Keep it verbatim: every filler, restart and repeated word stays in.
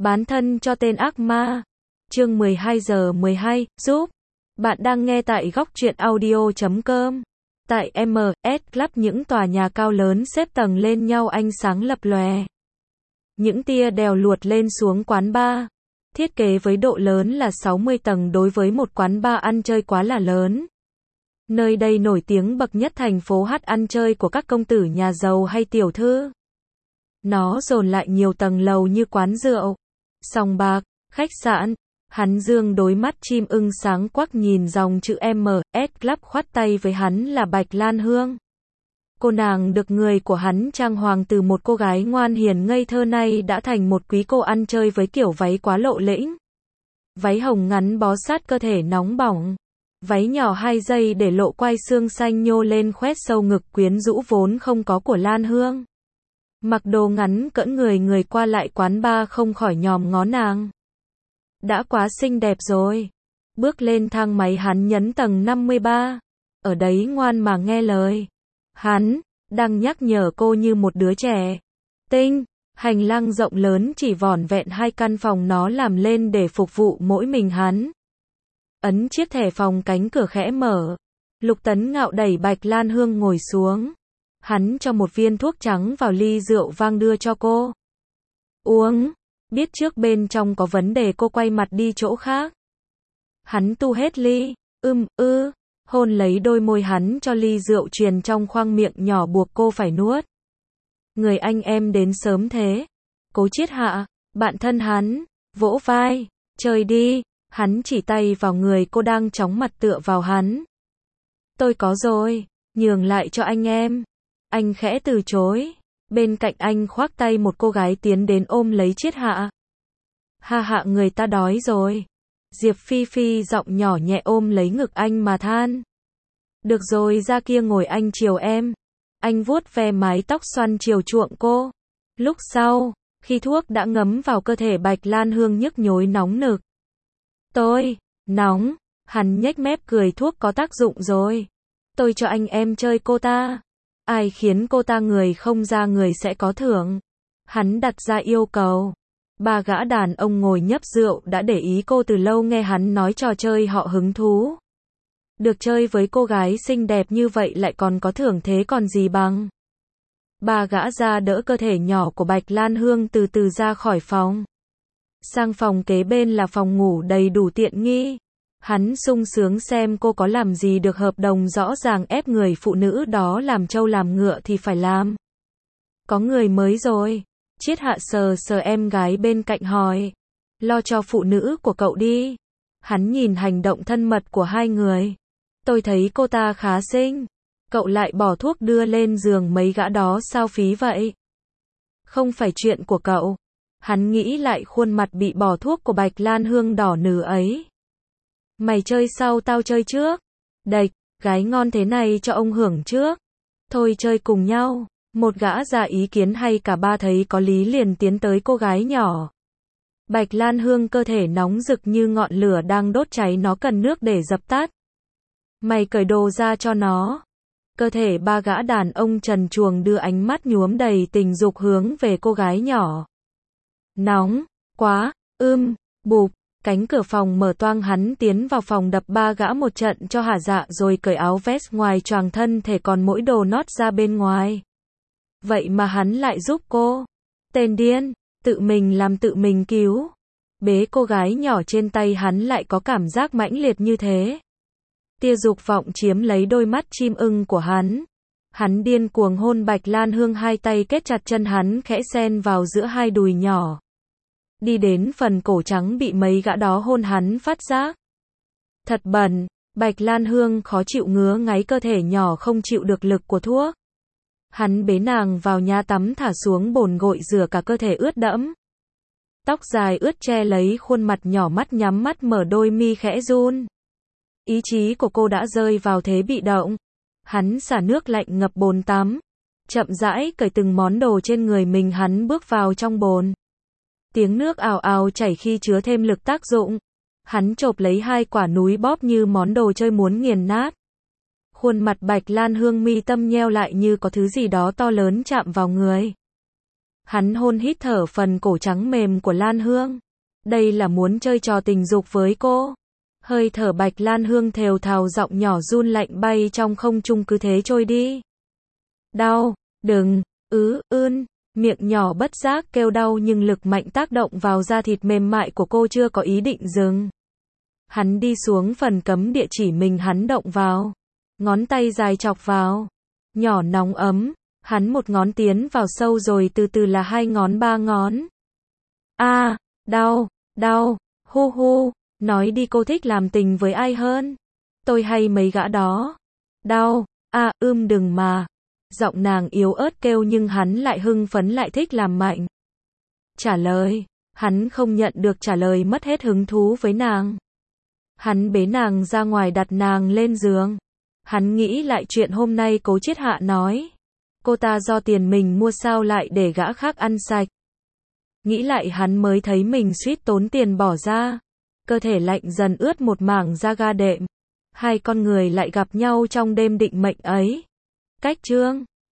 Bán thân cho tên ác ma. Chương mười hai giờ mười hai, giúp. Bạn đang nghe tại góc truyện audio chấm com. Tại em ét Club những tòa nhà cao lớn xếp tầng lên nhau ánh sáng lập lòe. Những tia đèo luột lên xuống quán bar. Thiết kế với độ lớn là sáu mươi tầng đối với một quán bar ăn chơi quá là lớn. Nơi đây nổi tiếng bậc nhất thành phố hát ăn chơi của các công tử nhà giàu hay tiểu thư. Nó dồn lại nhiều tầng lầu như quán rượu, sòng bạc, khách sạn. Hắn dương đôi mắt chim ưng sáng quắc nhìn dòng chữ em ét Club khoát tay với hắn là Bạch Lan Hương. Cô nàng được người của hắn trang hoàng từ một cô gái ngoan hiền ngây thơ nay đã thành một quý cô ăn chơi với kiểu váy quá lộ lĩnh. Váy hồng ngắn bó sát cơ thể nóng bỏng. Váy nhỏ hai dây để lộ quai xương xanh nhô lên khoét sâu ngực quyến rũ vốn không có của Lan Hương. Mặc đồ ngắn cỡn người người qua lại quán bar không khỏi nhòm ngó nàng. Đã quá xinh đẹp rồi. Bước lên thang máy hắn nhấn tầng năm mươi ba. Ở đấy ngoan mà nghe lời. Hắn đang nhắc nhở cô như một đứa trẻ. Tinh, hành lang rộng lớn chỉ vỏn vẹn hai căn phòng nó làm lên để phục vụ mỗi mình hắn. Ấn chiếc thẻ phòng cánh cửa khẽ mở. Lục Tấn Ngạo đẩy Bạch Lan Hương ngồi xuống. Hắn cho một viên thuốc trắng vào ly rượu vang đưa cho cô. Uống. Biết trước bên trong có vấn đề cô quay mặt đi chỗ khác. Hắn tu hết ly. Ưm ư. Hôn lấy đôi môi hắn cho ly rượu truyền trong khoang miệng nhỏ buộc cô phải nuốt. Người anh em đến sớm thế. Cố Triết Hạ, bạn thân hắn, vỗ vai. Chơi đi. Hắn chỉ tay vào người cô đang chóng mặt tựa vào hắn. Tôi có rồi. Nhường lại cho anh em. Anh khẽ từ chối. Bên cạnh anh khoác tay một cô gái tiến đến ôm lấy Triết Hạ. Ha hạ người ta đói rồi. Diệp Phi Phi giọng nhỏ nhẹ ôm lấy ngực anh mà than. Được rồi ra kia ngồi anh chiều em. Anh vuốt ve mái tóc xoăn chiều chuộng cô. Lúc sau, khi thuốc đã ngấm vào cơ thể Bạch Lan Hương nhức nhối nóng nực. Tôi, nóng, hắn nhếch mép cười thuốc có tác dụng rồi. Tôi cho anh em chơi cô ta. Ai khiến cô ta người không ra người sẽ có thưởng. Hắn đặt ra yêu cầu. Ba gã đàn ông ngồi nhấp rượu đã để ý cô từ lâu nghe hắn nói trò chơi họ hứng thú. Được chơi với cô gái xinh đẹp như vậy lại còn có thưởng thế còn gì bằng. Ba gã ra đỡ cơ thể nhỏ của Bạch Lan Hương từ từ ra khỏi phòng. Sang phòng kế bên là phòng ngủ đầy đủ tiện nghi. Hắn sung sướng xem cô có làm gì được hợp đồng rõ ràng ép người phụ nữ đó làm trâu làm ngựa thì phải làm. Có người mới rồi. Triết Hạ sờ sờ em gái bên cạnh hỏi. Lo cho phụ nữ của cậu đi. Hắn nhìn hành động thân mật của hai người. Tôi thấy cô ta khá xinh. Cậu lại bỏ thuốc đưa lên giường mấy gã đó sao phí vậy? Không phải chuyện của cậu. Hắn nghĩ lại khuôn mặt bị bỏ thuốc của Bạch Lan Hương đỏ nừ ấy. Mày chơi sau tao chơi trước. Đệch, gái ngon thế này cho ông hưởng trước. Thôi chơi cùng nhau. Một gã ra ý kiến hay cả ba thấy có lý liền tiến tới cô gái nhỏ. Bạch Lan Hương cơ thể nóng rực như ngọn lửa đang đốt cháy nó cần nước để dập tắt. Mày cởi đồ ra cho nó. Cơ thể ba gã đàn ông trần truồng đưa ánh mắt nhuốm đầy tình dục hướng về cô gái nhỏ. Nóng, quá, ưm, bụp. Cánh cửa phòng mở toang hắn tiến vào phòng đập ba gã một trận cho hả dạ rồi cởi áo vest ngoài choàng thân thể còn mỗi đồ nót ra bên ngoài. Vậy mà hắn lại giúp cô. Tên điên, tự mình làm tự mình cứu. Bế cô gái nhỏ trên tay hắn lại có cảm giác mãnh liệt như thế. Tia dục vọng chiếm lấy đôi mắt chim ưng của hắn. Hắn điên cuồng hôn Bạch Lan Hương hai tay kết chặt chân hắn khẽ xen vào giữa hai đùi nhỏ. Đi đến phần cổ trắng bị mấy gã đó hôn hắn phát giác. Thật bẩn, Bạch Lan Hương khó chịu ngứa ngáy cơ thể nhỏ không chịu được lực của thuốc. Hắn bế nàng vào nhà tắm thả xuống bồn gội rửa cả cơ thể ướt đẫm. Tóc dài ướt che lấy khuôn mặt nhỏ mắt nhắm mắt mở đôi mi khẽ run. Ý chí của cô đã rơi vào thế bị động. Hắn xả nước lạnh ngập bồn tắm. Chậm rãi cởi từng món đồ trên người mình hắn bước vào trong bồn. Tiếng nước ào ào chảy khi chứa thêm lực tác dụng. Hắn chộp lấy hai quả núi bóp như món đồ chơi muốn nghiền nát. Khuôn mặt Bạch Lan Hương mi tâm nheo lại như có thứ gì đó to lớn chạm vào người. Hắn hôn hít thở phần cổ trắng mềm của Lan Hương. Đây là muốn chơi trò tình dục với cô. Hơi thở Bạch Lan Hương thều thào, giọng nhỏ run lạnh bay trong không trung cứ thế trôi đi. Đau, đừng, ứ, ươn, miệng nhỏ bất giác kêu đau nhưng lực mạnh tác động vào da thịt mềm mại của cô chưa có ý định dừng. Hắn đi xuống phần cấm địa chỉ mình hắn động vào. Ngón tay dài chọc vào. Nhỏ nóng ấm. Hắn một ngón tiến vào sâu rồi từ từ là hai ngón ba ngón. A, à, đau, đau, hu hu, nói đi cô thích làm tình với ai hơn? Tôi hay mấy gã đó. Đau, a, à, ưm đừng mà. Giọng nàng yếu ớt kêu nhưng hắn lại hưng phấn lại thích làm mạnh. Trả lời, hắn không nhận được trả lời mất hết hứng thú với nàng. Hắn bế nàng ra ngoài đặt nàng lên giường. Hắn nghĩ lại chuyện hôm nay Cố Triết Hạ nói. Cô ta do tiền mình mua sao lại để gã khác ăn sạch. Nghĩ lại hắn mới thấy mình suýt tốn tiền bỏ ra. Cơ thể lạnh dần ướt một mảng da ga đệm. Hai con người lại gặp nhau trong đêm định mệnh ấy. Cách chương